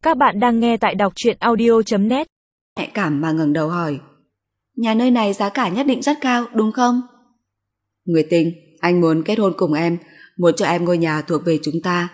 Các bạn đang nghe tại đọc truyện audio.net. Nhạy cảm mà ngẩng đầu hỏi: nhà nơi này giá cả nhất định rất cao, đúng không? Nguyệt Tinh, anh muốn kết hôn cùng em, muốn cho em ngôi nhà thuộc về chúng ta.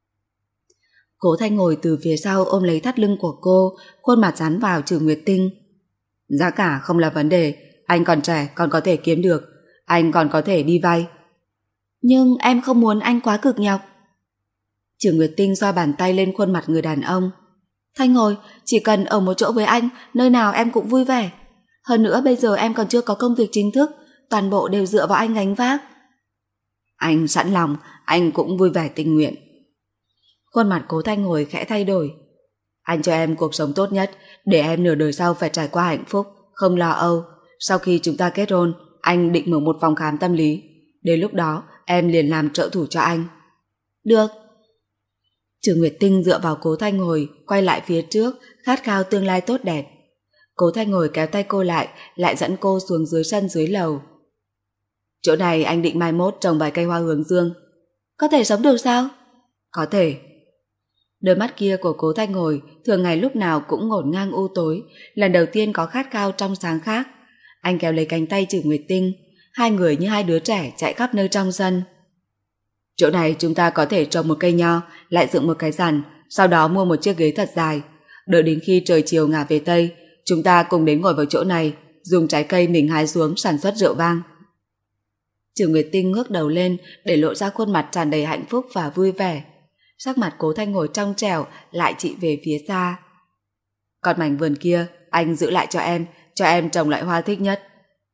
Cố Thanh ngồi từ phía sau ôm lấy thắt lưng của cô, khuôn mặt dán vào Trừ Nguyệt Tinh. Giá cả không là vấn đề, anh còn trẻ còn có thể kiếm được, anh còn có thể đi vay. Nhưng em không muốn anh quá cực nhọc. Trừ Nguyệt Tinh xoa bàn tay lên khuôn mặt người đàn ông. Thanh ngồi, chỉ cần ở một chỗ với anh, nơi nào em cũng vui vẻ. Hơn nữa bây giờ em còn chưa có công việc chính thức, toàn bộ đều dựa vào anh gánh vác. Anh sẵn lòng, anh cũng vui vẻ tình nguyện. Khuôn mặt Cố Thanh ngồi khẽ thay đổi. Anh cho em cuộc sống tốt nhất, để em nửa đời sau phải trải qua hạnh phúc, không lo âu. Sau khi chúng ta kết hôn, anh định mở một phòng khám tâm lý. Đến lúc đó, em liền làm trợ thủ cho anh. Được. Trừ Nguyệt Tinh dựa vào Cố Thanh ngồi, quay lại phía trước, khát khao tương lai tốt đẹp. Cố Thanh ngồi kéo tay cô lại dẫn cô xuống dưới sân dưới lầu. Chỗ này anh định mai mốt trồng vài cây hoa hướng dương. Có thể sống được sao? Có thể. Đôi mắt kia của Cố Thanh ngồi thường ngày lúc nào cũng ngổn ngang u tối, lần đầu tiên có khát khao trong sáng khác. Anh kéo lấy cánh tay Trừ Nguyệt Tinh, hai người như hai đứa trẻ chạy khắp nơi trong sân. Chỗ này chúng ta có thể trồng một cây nho, lại dựng một cái giàn, sau đó mua một chiếc ghế thật dài. Đợi đến khi trời chiều ngả về Tây, chúng ta cùng đến ngồi vào chỗ này, dùng trái cây mình hái xuống sản xuất rượu vang. Trừ Nguyệt Tinh ngước đầu lên để lộ ra khuôn mặt tràn đầy hạnh phúc và vui vẻ. Sắc mặt Cố Thanh ngồi trong trẻo lại chỉ về phía xa. Còn mảnh vườn kia, anh giữ lại cho em trồng lại hoa thích nhất.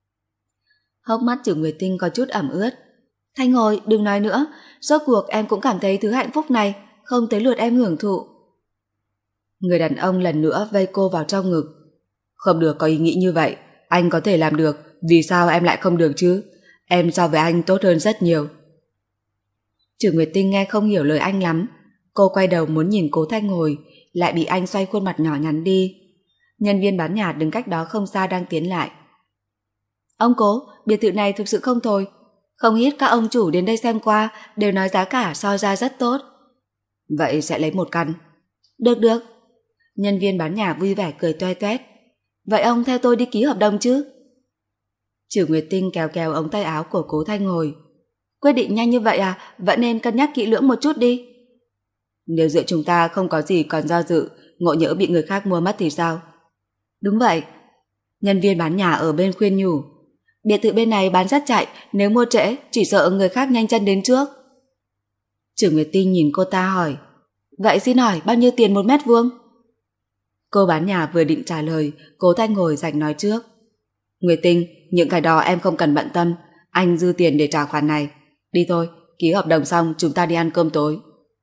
Hốc mắt Trừ Nguyệt Tinh có chút ẩm ướt. Thanh ngồi, đừng nói nữa, rốt cuộc em cũng cảm thấy thứ hạnh phúc này, không tới lượt em hưởng thụ. Người đàn ông lần nữa vây cô vào trong ngực. Không được có ý nghĩ như vậy, anh có thể làm được, vì sao em lại không được chứ? Em so với anh tốt hơn rất nhiều. Trừ Nguyệt Tinh nghe không hiểu lời anh lắm, cô quay đầu muốn nhìn Cố Thanh ngồi, lại bị anh xoay khuôn mặt nhỏ nhắn đi. Nhân viên bán nhà đứng cách đó không xa đang tiến lại. Ông Cố, biệt thự này thực sự không tồi. Không ít các ông chủ đến đây xem qua đều nói giá cả so ra rất tốt. Vậy sẽ lấy một căn. Được. Nhân viên bán nhà vui vẻ cười toe toét. Vậy ông theo tôi đi ký hợp đồng chứ? Trừ Nguyệt Tinh kéo ống tay áo của Cố Thanh ngồi. Quyết định nhanh như vậy à? Vẫn nên cân nhắc kỹ lưỡng một chút đi. Nếu giữa chúng ta không có gì còn do dự, ngộ nhỡ bị người khác mua mất thì sao? Đúng vậy. Nhân viên bán nhà ở bên khuyên nhủ. Biệt thự bên này bán rất chạy, nếu mua trễ chỉ sợ người khác nhanh chân đến trước. Trừ Nguyệt Tinh nhìn cô ta hỏi. Vậy xin hỏi bao nhiêu tiền 1 mét vuông? Cô bán nhà vừa định trả lời, Cố Thanh ngồi rảnh nói trước. Nguyệt Tinh, những cái đó em không cần bận tâm, anh dư tiền để trả khoản này. Đi thôi, ký hợp đồng xong chúng ta đi ăn cơm tối.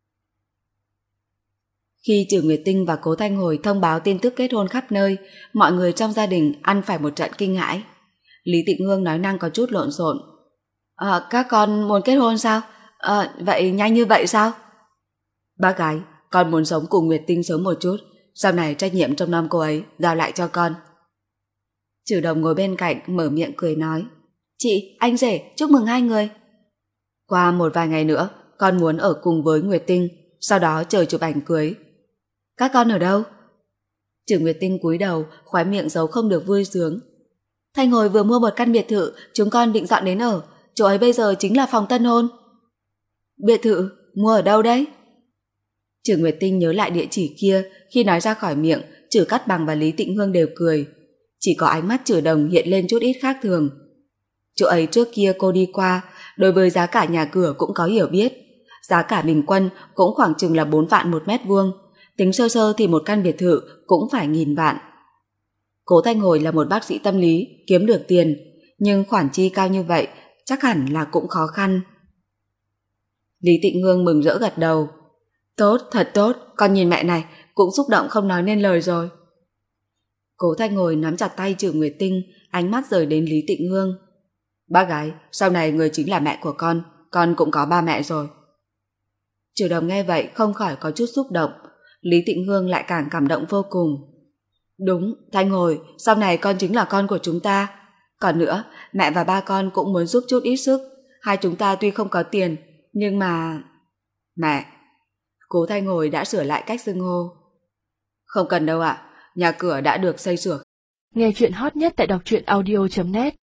Khi Trừ Nguyệt Tinh và Cố Thanh ngồi thông báo tin tức kết hôn khắp nơi, mọi người trong gia đình ăn phải một trận kinh hãi. Lý Tịnh Hương nói năng có chút lộn xộn. Các con muốn kết hôn sao? Vậy nhanh như vậy sao? Bác gái, con muốn sống cùng Nguyệt Tinh sớm một chút, sau này trách nhiệm trông nom cô ấy giao lại cho con. Trừ Đồng ngồi bên cạnh mở miệng cười nói. Chị, anh rể, chúc mừng hai người. Qua một vài ngày nữa, con muốn ở cùng với Nguyệt Tinh, sau đó chờ chụp ảnh cưới. Các con ở đâu? Trừ Nguyệt Tinh cúi đầu, khóe miệng giấu không được vui sướng. Thanh Hồi vừa mua một căn biệt thự, chúng con định dọn đến ở, chỗ ấy bây giờ chính là phòng tân hôn. Biệt thự? Mua ở đâu đấy? Trừ Nguyệt Tinh nhớ lại địa chỉ kia, khi nói ra khỏi miệng, Trừ Cát Bằng và Lý Tịnh Hương đều cười. Chỉ có ánh mắt Trừ Đồng hiện lên chút ít khác thường. Chỗ ấy trước kia cô đi qua, đối với giá cả nhà cửa cũng có hiểu biết. Giá cả bình quân cũng khoảng chừng là 4 vạn 1 mét vuông, tính sơ sơ thì một căn biệt thự cũng phải 1.000 vạn. Cố Thanh Hồi là một bác sĩ tâm lý, kiếm được tiền, nhưng khoản chi cao như vậy chắc hẳn là cũng khó khăn. Lý Tịnh Hương mừng rỡ gật đầu. Tốt, thật tốt, con nhìn mẹ này, cũng xúc động không nói nên lời rồi. Cố Thanh Hồi nắm chặt tay Trừ Nguyệt Tinh, ánh mắt rời đến Lý Tịnh Hương. Bác gái, sau này người chính là mẹ của con cũng có ba mẹ rồi. Trừ Đồng nghe vậy không khỏi có chút xúc động, Lý Tịnh Hương lại càng cảm động vô cùng. Đúng, Thanh Hồi, sau này con chính là con của chúng ta. Còn nữa, mẹ và ba con cũng muốn giúp chút ít sức. Hai chúng ta tuy không có tiền, nhưng mà... Mẹ. Cố Thanh Hồi đã sửa lại cách xưng hô. Không cần đâu ạ, nhà cửa đã được xây sửa. Nghe chuyện hot nhất tại đọc truyện audio.net